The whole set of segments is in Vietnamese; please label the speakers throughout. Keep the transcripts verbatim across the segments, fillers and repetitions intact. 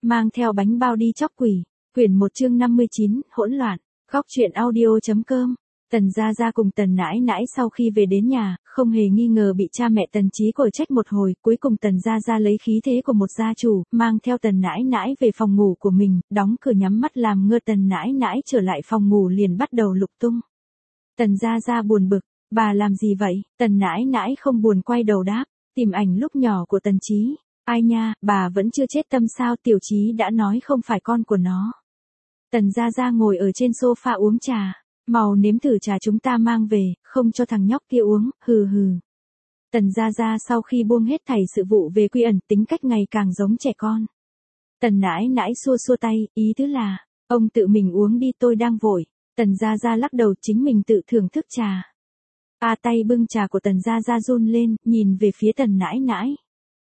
Speaker 1: mang theo bánh bao đi chóc quỷ. Quyển một chương năm mươi chín, hỗn loạn. Góc truyện audio.com. Tần Gia Gia cùng Tần Nãi Nãi sau khi về đến nhà, không hề nghi ngờ bị cha mẹ Tần Chí cổi trách một hồi, cuối cùng Tần Gia Gia lấy khí thế của một gia chủ, mang theo Tần Nãi Nãi về phòng ngủ của mình, đóng cửa nhắm mắt làm ngơ. Tần Nãi Nãi trở lại phòng ngủ liền bắt đầu lục tung. Tần Gia Gia buồn bực, bà làm gì vậy? Tần Nãi Nãi không buồn quay đầu đáp, tìm ảnh lúc nhỏ của Tần Chí. Ai nha, bà vẫn chưa chết tâm sao? Tiểu Chí đã nói không phải con của nó. Tần Gia Gia ngồi ở trên sofa uống trà. Mau nếm thử trà chúng ta mang về, không cho thằng nhóc kia uống, hừ hừ. Tần Gia Gia sau khi buông hết thảy sự vụ về Quy Ẩn, tính cách ngày càng giống trẻ con. Tần Nãi Nãi xua xua tay, ý tứ là, ông tự mình uống đi, tôi đang vội. Tần Gia Gia lắc đầu, chính mình tự thưởng thức trà. A tay bưng trà của Tần Gia Gia run lên, nhìn về phía Tần Nãi Nãi.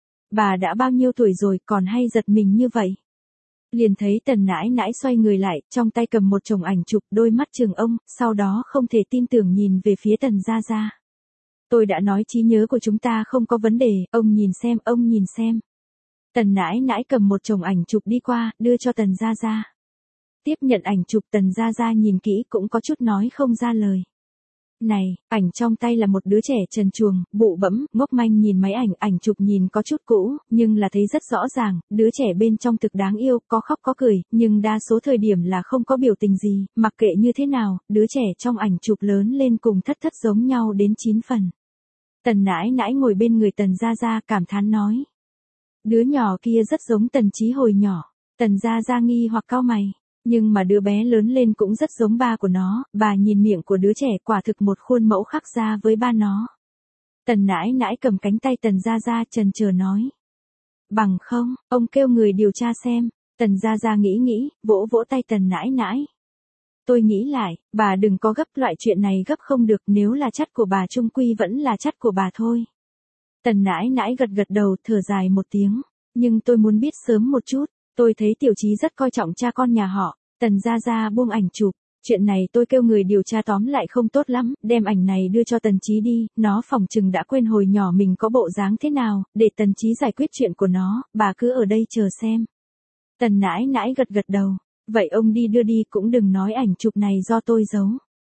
Speaker 1: Bà đã bao nhiêu tuổi rồi còn hay giật mình như vậy? Liền thấy Tần Nãi Nãi xoay người lại, trong tay cầm một chồng ảnh chụp, đôi mắt trừng ông, sau đó không thể tin tưởng nhìn về phía Tần Gia Gia. Tôi đã nói trí nhớ của chúng ta không có vấn đề, ông nhìn xem, ông nhìn xem. Tần Nãi Nãi cầm một chồng ảnh chụp đi qua, đưa cho Tần Gia Gia. Tiếp nhận ảnh chụp, Tần Gia Gia nhìn kỹ cũng có chút nói không ra lời. Này, ảnh trong tay là một đứa trẻ trần truồng, bụ bẫm, ngốc manh nhìn máy ảnh, ảnh chụp nhìn có chút cũ, nhưng là thấy rất rõ ràng, đứa trẻ bên trong thực đáng yêu, có khóc có cười, nhưng đa số thời điểm là không có biểu tình gì, mặc kệ như thế nào, đứa trẻ trong ảnh chụp lớn lên cùng Thất Thất giống nhau đến chín phần. Tần Nãi Nãi ngồi bên người Tần Gia Gia cảm thán nói. Đứa nhỏ kia rất giống Tần Chí hồi nhỏ. Tần Gia Gia nghi hoặc cau mày. Nhưng mà đứa bé lớn lên cũng rất giống ba của nó, bà nhìn miệng của đứa trẻ quả thực một khuôn mẫu khác ra với ba nó. Tần Nãi Nãi cầm cánh tay Tần Gia Gia chần chờ nói. Bằng không, ông kêu người điều tra xem. Tần Gia Gia nghĩ nghĩ, vỗ vỗ tay Tần Nãi Nãi. Tôi nghĩ lại, bà đừng có gấp, loại chuyện này gấp không được, nếu là chất của bà chung quy vẫn là chất của bà thôi. Tần Nãi Nãi gật gật đầu, thở dài một tiếng. Nhưng tôi muốn biết sớm một chút. Tôi thấy Tiểu Chí rất coi trọng cha con nhà họ. Tần Gia Gia buông ảnh chụp. Chuyện này tôi kêu người điều tra tóm lại không tốt lắm, đem ảnh này đưa cho Tần Chí đi, nó phỏng chừng đã quên hồi nhỏ mình có bộ dáng thế nào, để Tần Chí giải quyết chuyện của nó, bà cứ ở đây chờ xem. Tần Nãi Nãi gật gật đầu, vậy ông đi đưa đi, cũng đừng nói ảnh chụp này do tôi giấu.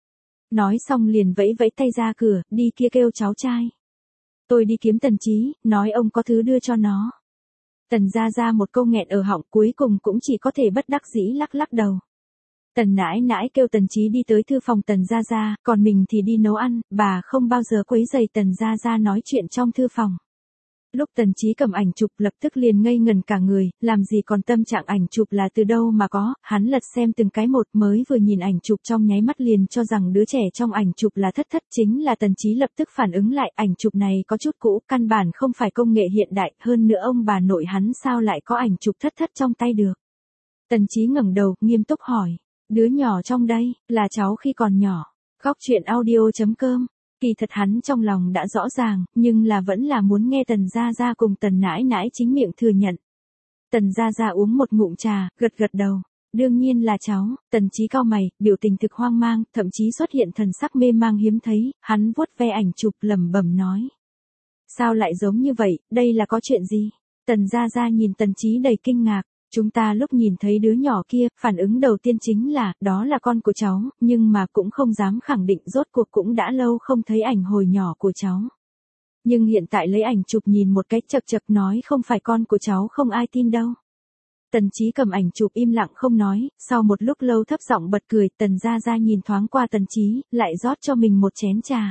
Speaker 1: Nói xong liền vẫy vẫy tay ra cửa, đi kia kêu cháu trai. Tôi đi kiếm Tần Chí, nói ông có thứ đưa cho nó. Tần Gia Gia một câu nghẹn ở họng, cuối cùng cũng chỉ có thể bất đắc dĩ lắc lắc đầu. Tần Nãi Nãi kêu Tần Chí đi tới thư phòng Tần Gia Gia, còn mình thì đi nấu ăn, bà không bao giờ quấy rầy Tần Gia Gia nói chuyện trong thư phòng. Lúc Tần Chí cầm ảnh chụp lập tức liền ngây ngần cả người, làm gì còn tâm trạng ảnh chụp là từ đâu mà có, hắn lật xem từng cái một, mới vừa nhìn ảnh chụp trong nháy mắt liền cho rằng đứa trẻ trong ảnh chụp là Thất Thất, chính là Tần Chí lập tức phản ứng lại, ảnh chụp này có chút cũ, căn bản không phải công nghệ hiện đại, hơn nữa ông bà nội hắn sao lại có ảnh chụp Thất Thất trong tay được. Tần Chí ngẩng đầu, nghiêm túc hỏi, đứa nhỏ trong đây, là cháu khi còn nhỏ. Góc truyện audio.com. Kỳ thật hắn trong lòng đã rõ ràng, nhưng là vẫn là muốn nghe Tần Gia Gia cùng Tần Nãi Nãi chính miệng thừa nhận. Tần Gia Gia uống một ngụm trà, gật gật đầu. Đương nhiên là cháu. Tần Chí cau mày, biểu tình thực hoang mang, thậm chí xuất hiện thần sắc mê mang hiếm thấy, hắn vuốt ve ảnh chụp lẩm bẩm nói. Sao lại giống như vậy, đây là có chuyện gì? Tần Gia Gia nhìn Tần Chí đầy kinh ngạc. Chúng ta lúc nhìn thấy đứa nhỏ kia, phản ứng đầu tiên chính là, đó là con của cháu, nhưng mà cũng không dám khẳng định, rốt cuộc cũng đã lâu không thấy ảnh hồi nhỏ của cháu. Nhưng hiện tại lấy ảnh chụp nhìn một cách chật chật nói không phải con của cháu không ai tin đâu. Tần Chí cầm ảnh chụp im lặng không nói, sau một lúc lâu thấp giọng bật cười, Tần Gia Gia nhìn thoáng qua Tần Chí, lại rót cho mình một chén trà.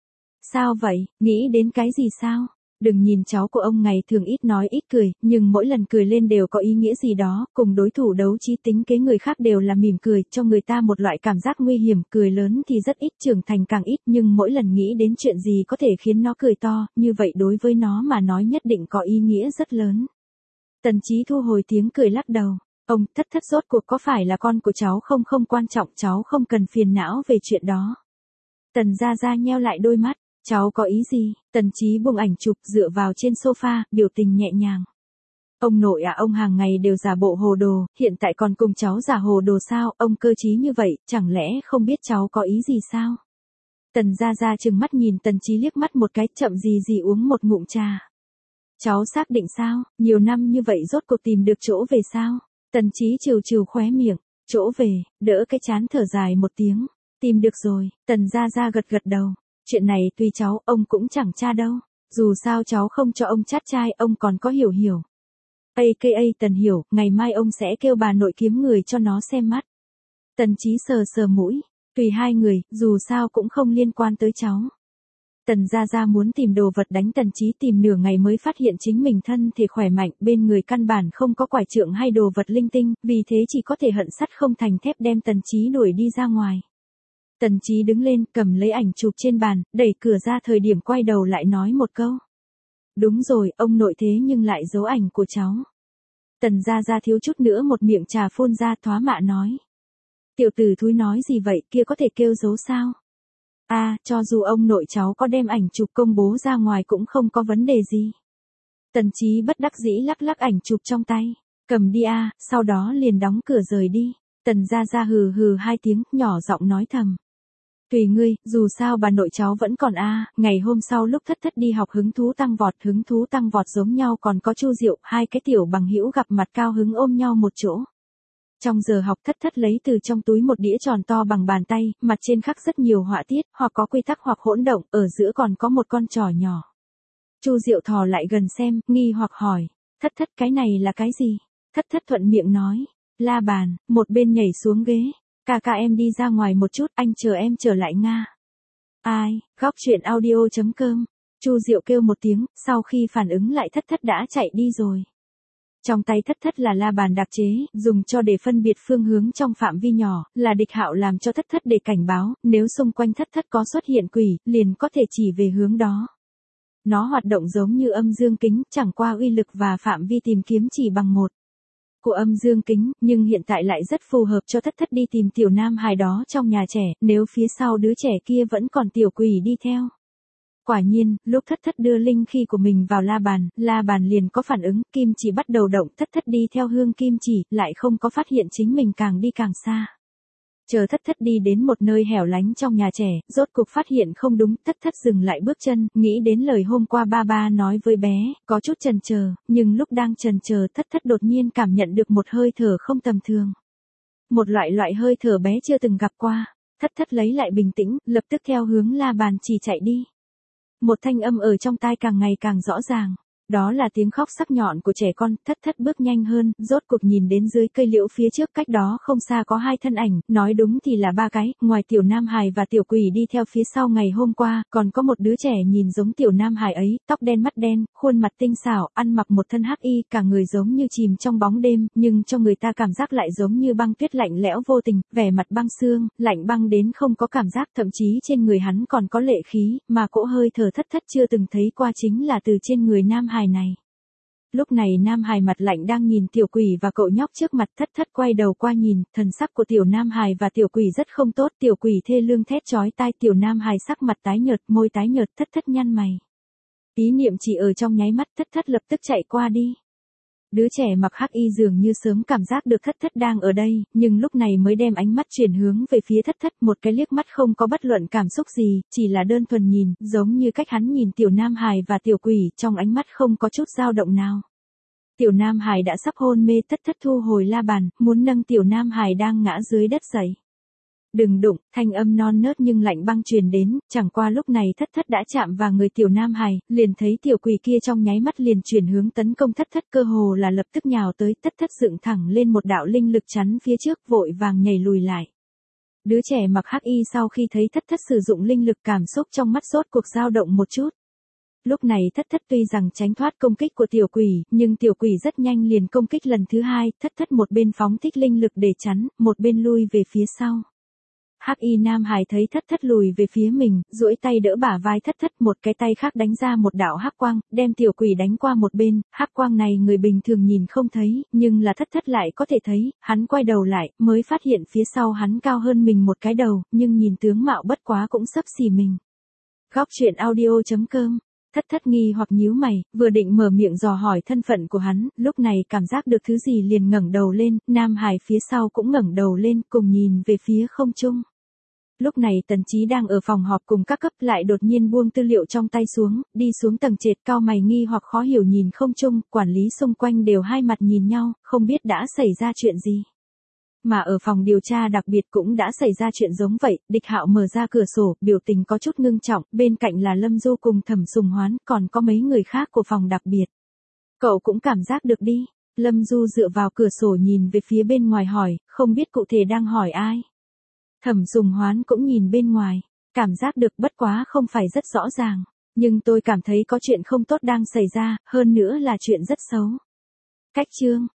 Speaker 1: Sao vậy, nghĩ đến cái gì sao? Đừng nhìn cháu của ông ngày thường ít nói ít cười, nhưng mỗi lần cười lên đều có ý nghĩa gì đó, cùng đối thủ đấu trí tính kế người khác đều là mỉm cười, cho người ta một loại cảm giác nguy hiểm, cười lớn thì rất ít, trưởng thành càng ít, nhưng mỗi lần nghĩ đến chuyện gì có thể khiến nó cười to, như vậy đối với nó mà nói nhất định có ý nghĩa rất lớn. Tần Chí thu hồi tiếng cười lắc đầu, ông, Thất Thất rốt cuộc có phải là con của cháu không? Không quan trọng, cháu không cần phiền não về chuyện đó. Tần Gia Gia nheo lại đôi mắt. Cháu có ý gì? Tần Chí buông ảnh chụp dựa vào trên sofa, biểu tình nhẹ nhàng. Ông nội à, ông hàng ngày đều giả bộ hồ đồ, hiện tại còn cùng cháu giả hồ đồ sao? Ông cơ trí như vậy, chẳng lẽ không biết cháu có ý gì sao? Tần Gia Gia trừng mắt nhìn Tần Chí liếc mắt một cái, chậm gì gì uống một ngụm trà. Cháu xác định sao? Nhiều năm như vậy rốt cuộc tìm được chỗ về sao? Tần Chí trừ trừ khóe miệng, chỗ về, đỡ cái chán thở dài một tiếng. Tìm được rồi, Tần Gia Gia gật gật đầu. Chuyện này tuy cháu, ông cũng chẳng tra đâu. Dù sao cháu không cho ông chát trai, ông còn có Hiểu Hiểu. a ca a Tần Hiểu, ngày mai ông sẽ kêu bà nội kiếm người cho nó xem mắt. Tần Chí sờ sờ mũi, tùy hai người, dù sao cũng không liên quan tới cháu. Tần Gia Gia muốn tìm đồ vật đánh Tần Chí tìm nửa ngày mới phát hiện chính mình thân thể khỏe mạnh, bên người căn bản không có quải trượng hay đồ vật linh tinh, vì thế chỉ có thể hận sắt không thành thép đem Tần Chí đuổi đi ra ngoài. Tần Chí đứng lên, cầm lấy ảnh chụp trên bàn, đẩy cửa ra thời điểm quay đầu lại nói một câu. Đúng rồi, ông nội thế nhưng lại giấu ảnh của cháu. Tần Gia Gia thiếu chút nữa một miệng trà phun ra thoá mạ nói. Tiểu tử thúi nói gì vậy, kia có thể kêu giấu sao? A, à, cho dù ông nội cháu có đem ảnh chụp công bố ra ngoài cũng không có vấn đề gì. Tần Chí bất đắc dĩ lắc lắc ảnh chụp trong tay. Cầm đi a, à, sau đó liền đóng cửa rời đi. Tần Gia Gia hừ hừ hai tiếng, nhỏ giọng nói thầm. Tùy ngươi, dù sao bà nội cháu vẫn còn a, à, ngày hôm sau lúc Thất Thất đi học hứng thú tăng vọt, hứng thú tăng vọt giống nhau còn có Chu Diệu, hai cái tiểu bằng hữu gặp mặt cao hứng ôm nhau một chỗ. Trong giờ học Thất Thất lấy từ trong túi một đĩa tròn to bằng bàn tay, mặt trên khắc rất nhiều họa tiết, hoặc có quy tắc hoặc hỗn động, ở giữa còn có một con trò nhỏ. Chu Diệu thò lại gần xem, nghi hoặc hỏi, Thất Thất cái này là cái gì? Thất Thất thuận miệng nói, la bàn, một bên nhảy xuống ghế, ca ca em đi ra ngoài một chút, anh chờ em trở lại Nga. Ai, góc truyện audio chấm com, Chu Diệu kêu một tiếng, sau khi phản ứng lại Thất Thất đã chạy đi rồi. Trong tay Thất Thất là la bàn đặc chế, dùng cho để phân biệt phương hướng trong phạm vi nhỏ, là Địch Hạo làm cho Thất Thất để cảnh báo, nếu xung quanh Thất Thất có xuất hiện quỷ, liền có thể chỉ về hướng đó. Nó hoạt động giống như âm dương kính, chẳng qua uy lực và phạm vi tìm kiếm chỉ bằng một của âm dương kính, nhưng hiện tại lại rất phù hợp cho Thất Thất đi tìm tiểu nam hài đó trong nhà trẻ, nếu phía sau đứa trẻ kia vẫn còn tiểu quỷ đi theo. Quả nhiên, lúc Thất Thất đưa linh khí của mình vào la bàn, la bàn liền có phản ứng, kim chỉ bắt đầu động, Thất Thất đi theo hương kim chỉ, lại không có phát hiện chính mình càng đi càng xa. Chờ Thất Thất đi đến một nơi hẻo lánh trong nhà trẻ, rốt cục phát hiện không đúng, Thất Thất dừng lại bước chân, nghĩ đến lời hôm qua ba ba nói với bé, có chút chần chờ, nhưng lúc đang chần chờ Thất Thất đột nhiên cảm nhận được một hơi thở không tầm thường. Một loại loại hơi thở bé chưa từng gặp qua, Thất Thất lấy lại bình tĩnh, lập tức theo hướng la bàn chỉ chạy đi. Một thanh âm ở trong tai càng ngày càng rõ ràng. Đó là tiếng khóc sắc nhọn của trẻ con, Thất Thất bước nhanh hơn, rốt cuộc nhìn đến dưới cây liễu phía trước cách đó không xa có hai thân ảnh, nói đúng thì là ba cái, ngoài tiểu nam hài và tiểu quỷ đi theo phía sau ngày hôm qua, còn có một đứa trẻ nhìn giống tiểu nam hài ấy, tóc đen mắt đen, khuôn mặt tinh xảo, ăn mặc một thân hắc y, cả người giống như chìm trong bóng đêm, nhưng cho người ta cảm giác lại giống như băng tuyết lạnh lẽo vô tình, vẻ mặt băng xương, lạnh băng đến không có cảm giác, thậm chí trên người hắn còn có lệ khí, mà cỗ hơi thở Thất Thất chưa từng thấy qua chính là từ trên người nam hài này. Lúc này nam hài mặt lạnh đang nhìn tiểu quỷ và cậu nhóc trước mặt, Thất Thất quay đầu qua nhìn, thần sắc của tiểu nam hài và tiểu quỷ rất không tốt, tiểu quỷ thê lương thét chói tai, tiểu nam hài sắc mặt tái nhợt, môi tái nhợt, Thất Thất nhăn mày. Ý niệm chỉ ở trong nháy mắt, Thất Thất lập tức chạy qua đi. Đứa trẻ mặc hắc y dường như sớm cảm giác được Thất Thất đang ở đây, nhưng lúc này mới đem ánh mắt chuyển hướng về phía Thất Thất, một cái liếc mắt không có bất luận cảm xúc gì, chỉ là đơn thuần nhìn, giống như cách hắn nhìn tiểu nam hài và tiểu quỷ, trong ánh mắt không có chút dao động nào. Tiểu nam hài đã sắp hôn mê, Thất Thất thu hồi la bàn, muốn nâng tiểu nam hài đang ngã dưới đất dậy. Đừng đụng, thanh âm non nớt nhưng lạnh băng truyền đến, chẳng qua lúc này Thất Thất đã chạm vào người tiểu nam hài, liền thấy tiểu quỷ kia trong nháy mắt liền chuyển hướng tấn công Thất Thất, cơ hồ là lập tức nhào tới, Thất Thất dựng thẳng lên một đạo linh lực chắn phía trước, vội vàng nhảy lùi lại. Đứa trẻ mặc hắc y sau khi thấy Thất Thất sử dụng linh lực cảm xúc trong mắt rốt cuộc dao động một chút. Lúc này Thất Thất tuy rằng tránh thoát công kích của tiểu quỷ, nhưng tiểu quỷ rất nhanh liền công kích lần thứ hai, Thất Thất một bên phóng thích linh lực để chắn, một bên lui về phía sau. Hắc y nam hài thấy Thất Thất lùi về phía mình, duỗi tay đỡ bả vai Thất Thất, một cái tay khác đánh ra một đạo hắc quang, đem tiểu quỷ đánh qua một bên, hắc quang này người bình thường nhìn không thấy, nhưng là Thất Thất lại có thể thấy, hắn quay đầu lại, mới phát hiện phía sau hắn cao hơn mình một cái đầu, nhưng nhìn tướng mạo bất quá cũng xấp xỉ mình. Góc truyện audio chấm com. Thất Thất nghi hoặc nhíu mày, vừa định mở miệng dò hỏi thân phận của hắn, lúc này cảm giác được thứ gì liền ngẩng đầu lên, nam hài phía sau cũng ngẩng đầu lên, cùng nhìn về phía không trung. Lúc này Tần Chí đang ở phòng họp cùng các cấp lại đột nhiên buông tư liệu trong tay xuống, đi xuống tầng trệt cao mày nghi hoặc khó hiểu nhìn không chung, quản lý xung quanh đều hai mặt nhìn nhau, không biết đã xảy ra chuyện gì. Mà ở phòng điều tra đặc biệt cũng đã xảy ra chuyện giống vậy, Địch Hạo mở ra cửa sổ, biểu tình có chút ngưng trọng, bên cạnh là Lâm Du cùng Thẩm Sùng Hoán, còn có mấy người khác của phòng đặc biệt. Cậu cũng cảm giác được đi. Lâm Du dựa vào cửa sổ nhìn về phía bên ngoài hỏi, không biết cụ thể đang hỏi ai. Thẩm Sùng Hoán cũng nhìn bên ngoài, cảm giác được bất quá không phải rất rõ ràng, nhưng tôi cảm thấy có chuyện không tốt đang xảy ra, hơn nữa là chuyện rất xấu. Cách chương